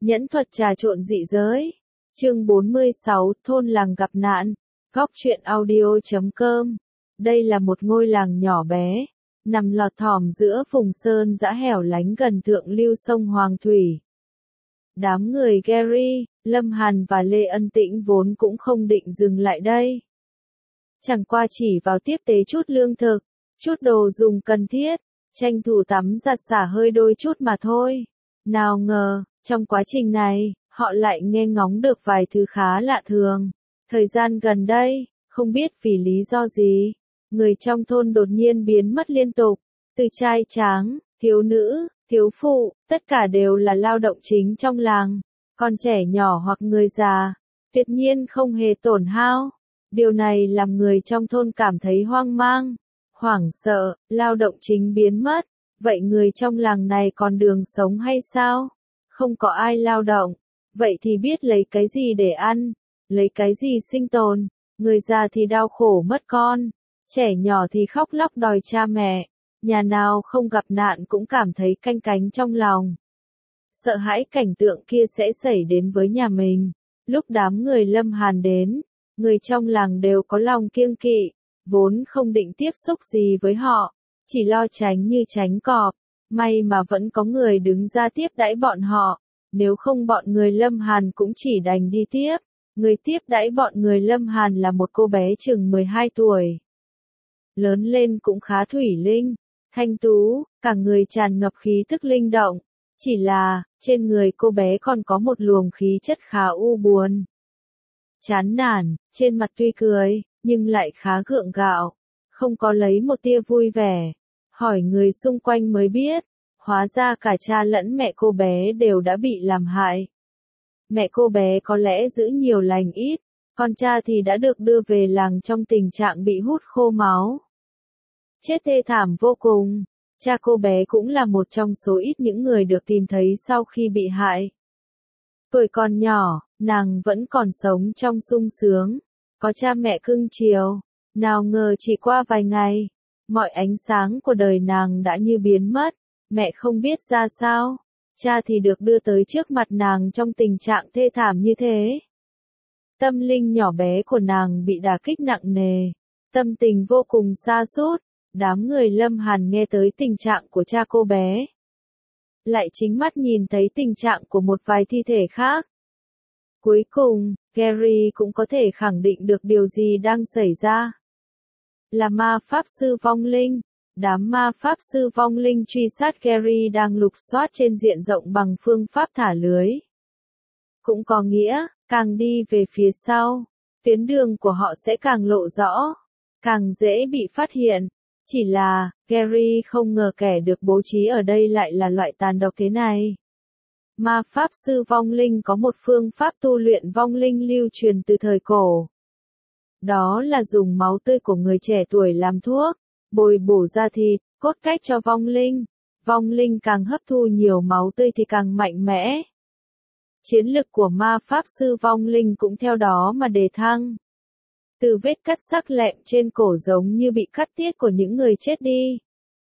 Nhẫn thuật trà trộn dị giới. Chương 46, thôn làng gặp nạn. Góc truyện audio.com. Đây là một ngôi làng nhỏ bé, nằm lọt thỏm giữa vùng sơn dã hẻo lánh gần thượng lưu sông Hoàng Thủy. Đám người Gary, Lâm Hàn và Lê Ân Tĩnh vốn cũng không định dừng lại đây. Chẳng qua chỉ vào tiếp tế chút lương thực, chút đồ dùng cần thiết, tranh thủ tắm giặt xả hơi đôi chút mà thôi. Nào ngờ, trong quá trình này, họ lại nghe ngóng được vài thứ khá lạ thường. Thời gian gần đây, không biết vì lý do gì, người trong thôn đột nhiên biến mất liên tục. Từ trai tráng, thiếu nữ, thiếu phụ, tất cả đều là lao động chính trong làng. Còn trẻ nhỏ hoặc người già, tuyệt nhiên không hề tổn hao. Điều này làm người trong thôn cảm thấy hoang mang, hoảng sợ. Lao động chính biến mất, vậy người trong làng này còn đường sống hay sao? Không có ai lao động, vậy thì biết lấy cái gì để ăn, lấy cái gì sinh tồn. Người già thì đau khổ mất con, trẻ nhỏ thì khóc lóc đòi cha mẹ. Nhà nào không gặp nạn cũng cảm thấy canh cánh trong lòng, sợ hãi cảnh tượng kia sẽ xảy đến với nhà mình. Lúc đám người Lâm Hàn đến, người trong làng đều có lòng kiêng kỵ, vốn không định tiếp xúc gì với họ, chỉ lo tránh như tránh cọp. May mà vẫn có người đứng ra tiếp đãi bọn họ, nếu không bọn người Lâm Hàn cũng chỉ đành đi tiếp. Người tiếp đãi bọn người Lâm Hàn là một cô bé chừng 12 tuổi. Lớn lên cũng khá thủy linh, thanh tú, cả người tràn ngập khí tức linh động. Chỉ là, trên người cô bé còn có một luồng khí chất khá u buồn, chán nản, trên mặt tuy cười, nhưng lại khá gượng gạo, không có lấy một tia vui vẻ. Hỏi người xung quanh mới biết, hóa ra cả cha lẫn mẹ cô bé đều đã bị làm hại. Mẹ cô bé có lẽ giữ nhiều lành ít, còn cha thì đã được đưa về làng trong tình trạng bị hút khô máu. Chết thê thảm vô cùng. Cha cô bé cũng là một trong số ít những người được tìm thấy sau khi bị hại. Tuổi còn nhỏ, nàng vẫn còn sống trong sung sướng, có cha mẹ cưng chiều. Nào ngờ chỉ qua vài ngày, mọi ánh sáng của đời nàng đã như biến mất. Mẹ không biết ra sao, cha thì được đưa tới trước mặt nàng trong tình trạng thê thảm như thế. Tâm linh nhỏ bé của nàng bị đả kích nặng nề, tâm tình vô cùng sa sút. Đám người Lâm Hàn nghe tới tình trạng của cha cô bé, lại chính mắt nhìn thấy tình trạng của một vài thi thể khác. Cuối cùng, Gary cũng có thể khẳng định được điều gì đang xảy ra. Là ma pháp sư vong linh. Đám ma pháp sư vong linh truy sát Gary đang lục soát trên diện rộng bằng phương pháp thả lưới. Cũng có nghĩa, càng đi về phía sau, tuyến đường của họ sẽ càng lộ rõ, càng dễ bị phát hiện. Chỉ là, Gary không ngờ kẻ được bố trí ở đây lại là loại tàn độc thế này. Ma pháp sư vong linh có một phương pháp tu luyện vong linh lưu truyền từ thời cổ. Đó là dùng máu tươi của người trẻ tuổi làm thuốc, bồi bổ da thịt, cốt cách cho vong linh. Vong linh càng hấp thu nhiều máu tươi thì càng mạnh mẽ. Chiến lực của ma pháp sư vong linh cũng theo đó mà đề thăng. Từ vết cắt sắc lẹm trên cổ giống như bị cắt tiết của những người chết đi,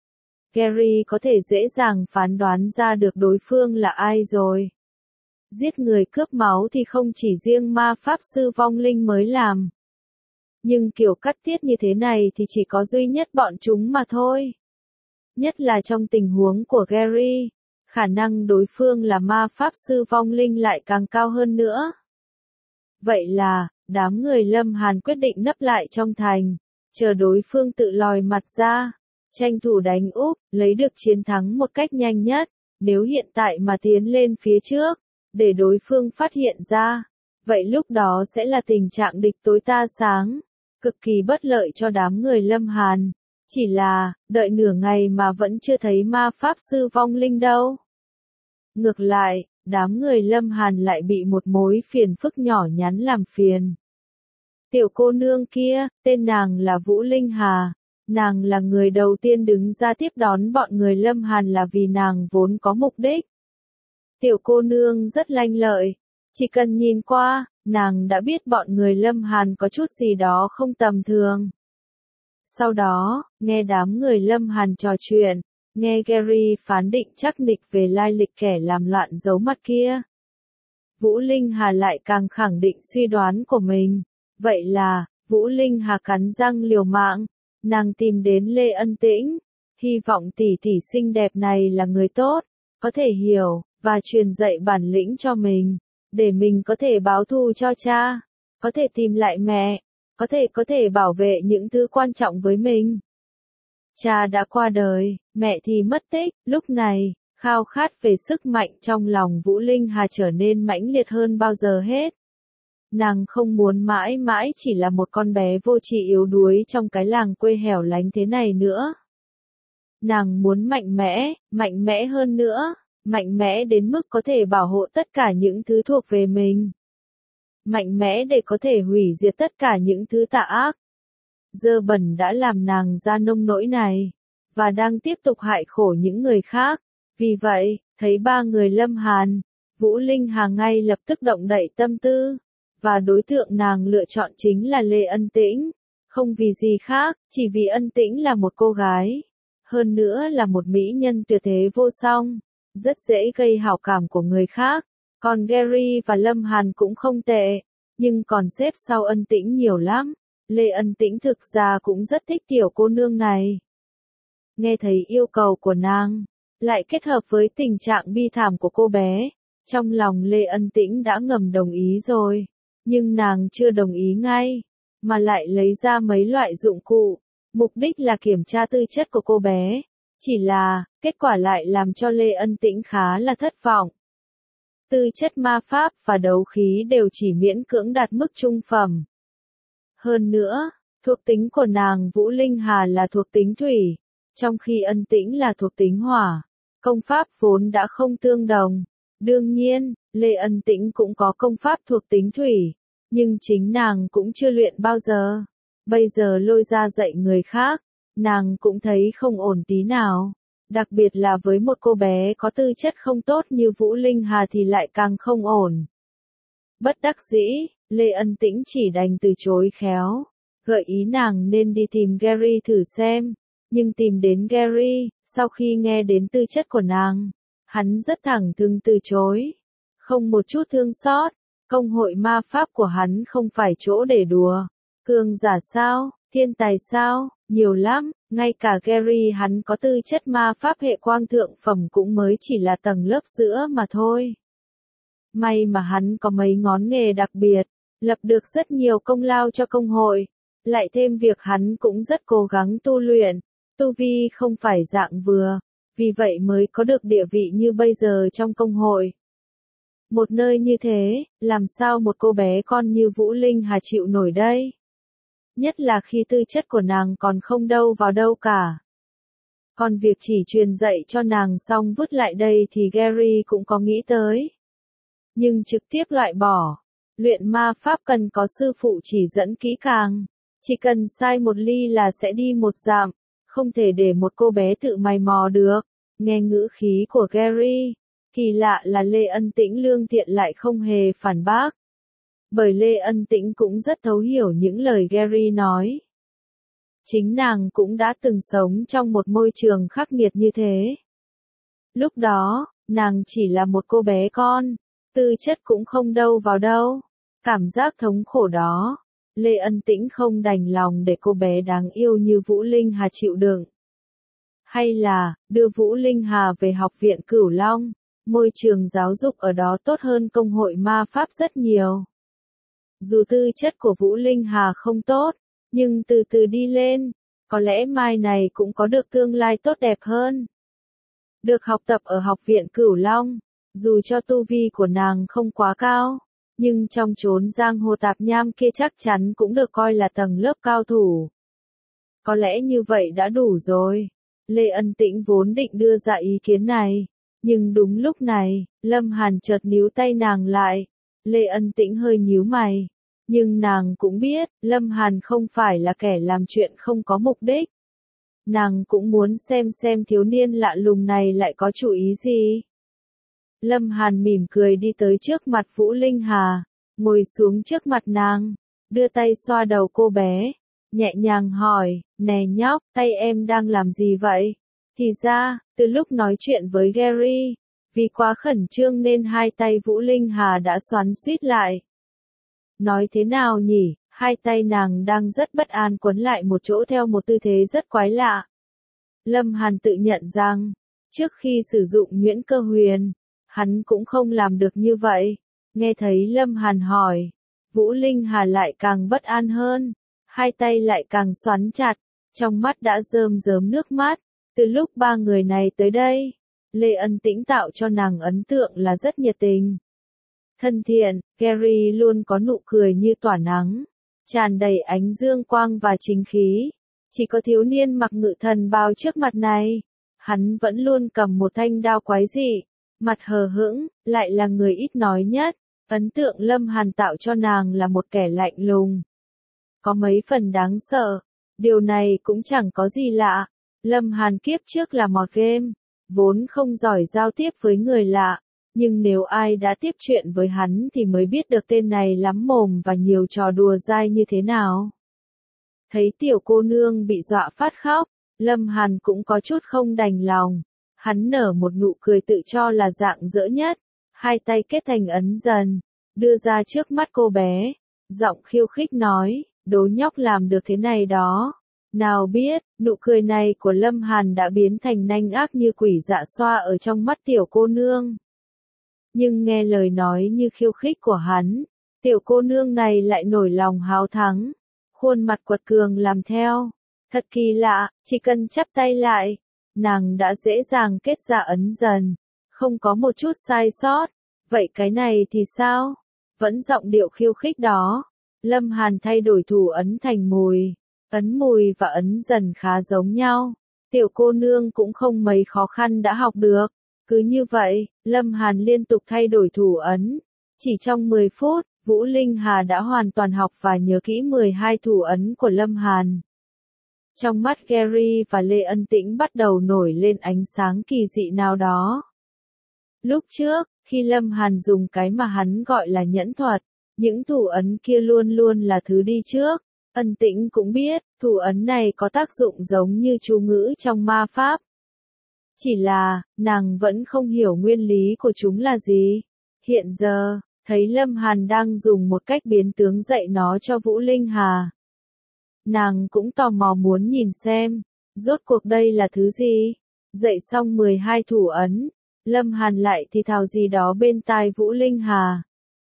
Gary có thể dễ dàng phán đoán ra được đối phương là ai rồi. Giết người cướp máu thì không chỉ riêng ma pháp sư vong linh mới làm. Nhưng kiểu cắt tiết như thế này thì chỉ có duy nhất bọn chúng mà thôi. Nhất là trong tình huống của Gary, khả năng đối phương là ma pháp sư vong linh lại càng cao hơn nữa. Vậy là, đám người Lâm Hàn quyết định nấp lại trong thành, chờ đối phương tự lòi mặt ra, tranh thủ đánh úp, lấy được chiến thắng một cách nhanh nhất. Nếu hiện tại mà tiến lên phía trước, để đối phương phát hiện ra, vậy lúc đó sẽ là tình trạng địch tối ta sáng, cực kỳ bất lợi cho đám người Lâm Hàn. Chỉ là, đợi nửa ngày mà vẫn chưa thấy ma pháp sư vong linh đâu. Ngược lại, đám người Lâm Hàn lại bị một mối phiền phức nhỏ nhắn làm phiền. Tiểu cô nương kia, tên nàng là Vũ Linh Hà. Nàng là người đầu tiên đứng ra tiếp đón bọn người Lâm Hàn là vì nàng vốn có mục đích. Tiểu cô nương rất lanh lợi, chỉ cần nhìn qua, nàng đã biết bọn người Lâm Hàn có chút gì đó không tầm thường. Sau đó, nghe đám người Lâm Hàn trò chuyện, nghe Gary phán định chắc nịch về lai lịch kẻ làm loạn giấu mặt kia. Vũ Linh Hà lại càng khẳng định suy đoán của mình. Vậy là, Vũ Linh Hà cắn răng liều mạng, nàng tìm đến Lê Ân Tĩnh, hy vọng tỷ tỷ xinh đẹp này là người tốt, có thể hiểu, và truyền dạy bản lĩnh cho mình, để mình có thể báo thù cho cha, có thể tìm lại mẹ, có thể bảo vệ những thứ quan trọng với mình. Cha đã qua đời, mẹ thì mất tích, lúc này, khao khát về sức mạnh trong lòng Vũ Linh Hà trở nên mãnh liệt hơn bao giờ hết. Nàng không muốn mãi mãi chỉ là một con bé vô tri yếu đuối trong cái làng quê hẻo lánh thế này nữa. Nàng muốn mạnh mẽ hơn nữa, mạnh mẽ đến mức có thể bảo hộ tất cả những thứ thuộc về mình. Mạnh mẽ để có thể hủy diệt tất cả những thứ tà ác. Dơ bẩn đã làm nàng ra nông nỗi này, và đang tiếp tục hại khổ những người khác. Vì vậy, thấy ba người Lâm Hàn, Vũ Linh Hà ngay lập tức động đậy tâm tư, và đối tượng nàng lựa chọn chính là Lê Ân Tĩnh. Không vì gì khác, chỉ vì Ân Tĩnh là một cô gái. Hơn nữa là một mỹ nhân tuyệt thế vô song, rất dễ gây hảo cảm của người khác. Còn Gary và Lâm Hàn cũng không tệ, nhưng còn xếp sau Ân Tĩnh nhiều lắm. Lê Ân Tĩnh thực ra cũng rất thích tiểu cô nương này. Nghe thấy yêu cầu của nàng, lại kết hợp với tình trạng bi thảm của cô bé, trong lòng Lê Ân Tĩnh đã ngầm đồng ý rồi, nhưng nàng chưa đồng ý ngay, mà lại lấy ra mấy loại dụng cụ, mục đích là kiểm tra tư chất của cô bé, chỉ là, kết quả lại làm cho Lê Ân Tĩnh khá là thất vọng. Tư chất ma pháp và đấu khí đều chỉ miễn cưỡng đạt mức trung phẩm. Hơn nữa, thuộc tính của nàng Vũ Linh Hà là thuộc tính thủy, trong khi Ân Tĩnh là thuộc tính hỏa. Công pháp vốn đã không tương đồng. Đương nhiên, Lê Ân Tĩnh cũng có công pháp thuộc tính thủy, nhưng chính nàng cũng chưa luyện bao giờ. Bây giờ lôi ra dạy người khác, nàng cũng thấy không ổn tí nào. Đặc biệt là với một cô bé có tư chất không tốt như Vũ Linh Hà thì lại càng không ổn. Bất đắc dĩ, Lê Ân Tĩnh chỉ đành từ chối khéo, gợi ý nàng nên đi tìm Gary thử xem. Nhưng tìm đến Gary, sau khi nghe đến tư chất của nàng, hắn rất thẳng thừng từ chối. Không một chút thương xót, công hội ma pháp của hắn không phải chỗ để đùa. Cường giả sao, thiên tài sao, nhiều lắm, ngay cả Gary hắn có tư chất ma pháp hệ quang thượng phẩm cũng mới chỉ là tầng lớp giữa mà thôi. May mà hắn có mấy ngón nghề đặc biệt, lập được rất nhiều công lao cho công hội, lại thêm việc hắn cũng rất cố gắng tu luyện. Tu vi không phải dạng vừa, vì vậy mới có được địa vị như bây giờ trong công hội. Một nơi như thế, làm sao một cô bé con như Vũ Linh Hà chịu nổi đây? Nhất là khi tư chất của nàng còn không đâu vào đâu cả. Còn việc chỉ truyền dạy cho nàng xong vứt lại đây thì Gary cũng có nghĩ tới. Nhưng trực tiếp loại bỏ. Luyện ma pháp cần có sư phụ chỉ dẫn kỹ càng. Chỉ cần sai một ly là sẽ đi một dặm. Không thể để một cô bé tự mày mò được. Nghe ngữ khí của Gary, kỳ lạ là Lê Ân Tĩnh lương thiện lại không hề phản bác. Bởi Lê Ân Tĩnh cũng rất thấu hiểu những lời Gary nói. Chính nàng cũng đã từng sống trong một môi trường khắc nghiệt như thế. Lúc đó, nàng chỉ là một cô bé con, tư chất cũng không đâu vào đâu. Cảm giác thống khổ đó, Lê Ân Tĩnh không đành lòng để cô bé đáng yêu như Vũ Linh Hà chịu đựng. Hay là, đưa Vũ Linh Hà về học viện Cửu Long, môi trường giáo dục ở đó tốt hơn công hội ma pháp rất nhiều. Dù tư chất của Vũ Linh Hà không tốt, nhưng từ từ đi lên, có lẽ mai này cũng có được tương lai tốt đẹp hơn. Được học tập ở học viện Cửu Long, dù cho tu vi của nàng không quá cao, nhưng trong chốn giang hồ tạp nham kia chắc chắn cũng được coi là tầng lớp cao thủ. Có lẽ như vậy đã đủ rồi. Lê Ân Tĩnh vốn định đưa ra ý kiến này, nhưng đúng lúc này, Lâm Hàn chợt níu tay nàng lại. Lê Ân Tĩnh hơi nhíu mày, nhưng nàng cũng biết, Lâm Hàn không phải là kẻ làm chuyện không có mục đích. Nàng cũng muốn xem thiếu niên lạ lùng này lại có chủ ý gì. Lâm Hàn mỉm cười đi tới trước mặt Vũ Linh Hà, ngồi xuống trước mặt nàng, đưa tay xoa đầu cô bé, nhẹ nhàng hỏi, nè nhóc, tay em đang làm gì vậy? Thì ra, từ lúc nói chuyện với Gary, Vì quá khẩn trương nên hai tay Vũ Linh Hà đã xoắn suýt lại. Nói thế nào nhỉ, hai tay nàng đang rất bất an quấn lại một chỗ theo một tư thế rất quái lạ. Lâm Hàn tự nhận rằng, trước khi sử dụng nhuyễn cơ huyền, hắn cũng không làm được như vậy. Nghe thấy Lâm Hàn hỏi, Vũ Linh Hà lại càng bất an hơn, hai tay lại càng xoắn chặt, trong mắt đã rơm rớm nước mắt. Từ lúc ba người này tới đây, Lê Ân Tĩnh tạo cho nàng ấn tượng là rất nhiệt tình. Thân thiện, Gary luôn có nụ cười như tỏa nắng, tràn đầy ánh dương quang và chính khí. Chỉ có thiếu niên mặc ngự thần bào trước mặt này, hắn vẫn luôn cầm một thanh đao quái dị, mặt hờ hững, lại là người ít nói nhất. Ấn tượng Lâm Hàn tạo cho nàng là một kẻ lạnh lùng, có mấy phần đáng sợ. Điều này cũng chẳng có gì lạ. Lâm Hàn kiếp trước là một game, vốn không giỏi giao tiếp với người lạ, nhưng nếu ai đã tiếp chuyện với hắn thì mới biết được tên này lắm mồm và nhiều trò đùa dai như thế nào. Thấy tiểu cô nương bị dọa phát khóc, Lâm Hàn cũng có chút không đành lòng. Hắn nở một nụ cười tự cho là rạng rỡ nhất, hai tay kết thành ấn dần, đưa ra trước mắt cô bé, giọng khiêu khích nói, đố nhóc làm được thế này đó. Nào biết, nụ cười này của Lâm Hàn đã biến thành nanh ác như quỷ dạ xoa ở trong mắt tiểu cô nương. Nhưng nghe lời nói như khiêu khích của hắn, tiểu cô nương này lại nổi lòng háo thắng, khuôn mặt quật cường làm theo. Thật kỳ lạ, chỉ cần chắp tay lại, nàng đã dễ dàng kết ra ấn dần, không có một chút sai sót. Vậy cái này thì sao? Vẫn giọng điệu khiêu khích đó. Lâm Hàn thay đổi thủ ấn thành mùi. Ấn mùi và ấn dần khá giống nhau. Tiểu cô nương cũng không mấy khó khăn đã học được. Cứ như vậy, Lâm Hàn liên tục thay đổi thủ ấn. Chỉ trong 10 phút, Vũ Linh Hà đã hoàn toàn học và nhớ kỹ 12 thủ ấn của Lâm Hàn. Trong mắt Gary và Lê Ân Tĩnh bắt đầu nổi lên ánh sáng kỳ dị nào đó. Lúc trước, khi Lâm Hàn dùng cái mà hắn gọi là nhẫn thuật, những thủ ấn kia luôn luôn là thứ đi trước. Ân Tĩnh cũng biết, thủ ấn này có tác dụng giống như chú ngữ trong ma pháp. Chỉ là, nàng vẫn không hiểu nguyên lý của chúng là gì. Hiện giờ, thấy Lâm Hàn đang dùng một cách biến tướng dạy nó cho Vũ Linh Hà. Nàng cũng tò mò muốn nhìn xem, rốt cuộc đây là thứ gì. Dạy xong 12 thủ ấn, Lâm Hàn lại thì thào gì đó bên tai Vũ Linh Hà,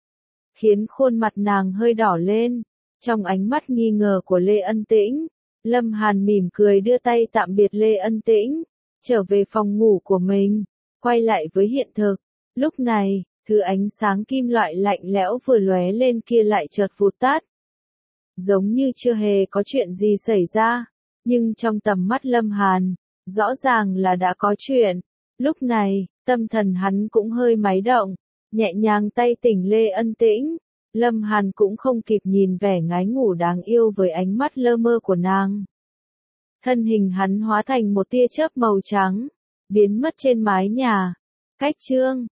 khiến khuôn mặt nàng hơi đỏ lên. Trong ánh mắt nghi ngờ của Lê Ân Tĩnh, Lâm Hàn mỉm cười đưa tay tạm biệt Lê Ân Tĩnh, trở về phòng ngủ của mình, quay lại với hiện thực. Lúc này, thứ ánh sáng kim loại lạnh lẽo vừa lóe lên kia lại chợt vụt tắt. Giống như chưa hề có chuyện gì xảy ra, nhưng trong tầm mắt Lâm Hàn, rõ ràng là đã có chuyện. Lúc này, tâm thần hắn cũng hơi máy động, nhẹ nhàng tay tỉnh Lê Ân Tĩnh. Lâm Hàn cũng không kịp nhìn vẻ ngái ngủ đáng yêu với ánh mắt lơ mơ của nàng. Thân hình hắn hóa thành một tia chớp màu trắng, biến mất trên mái nhà. Cách chương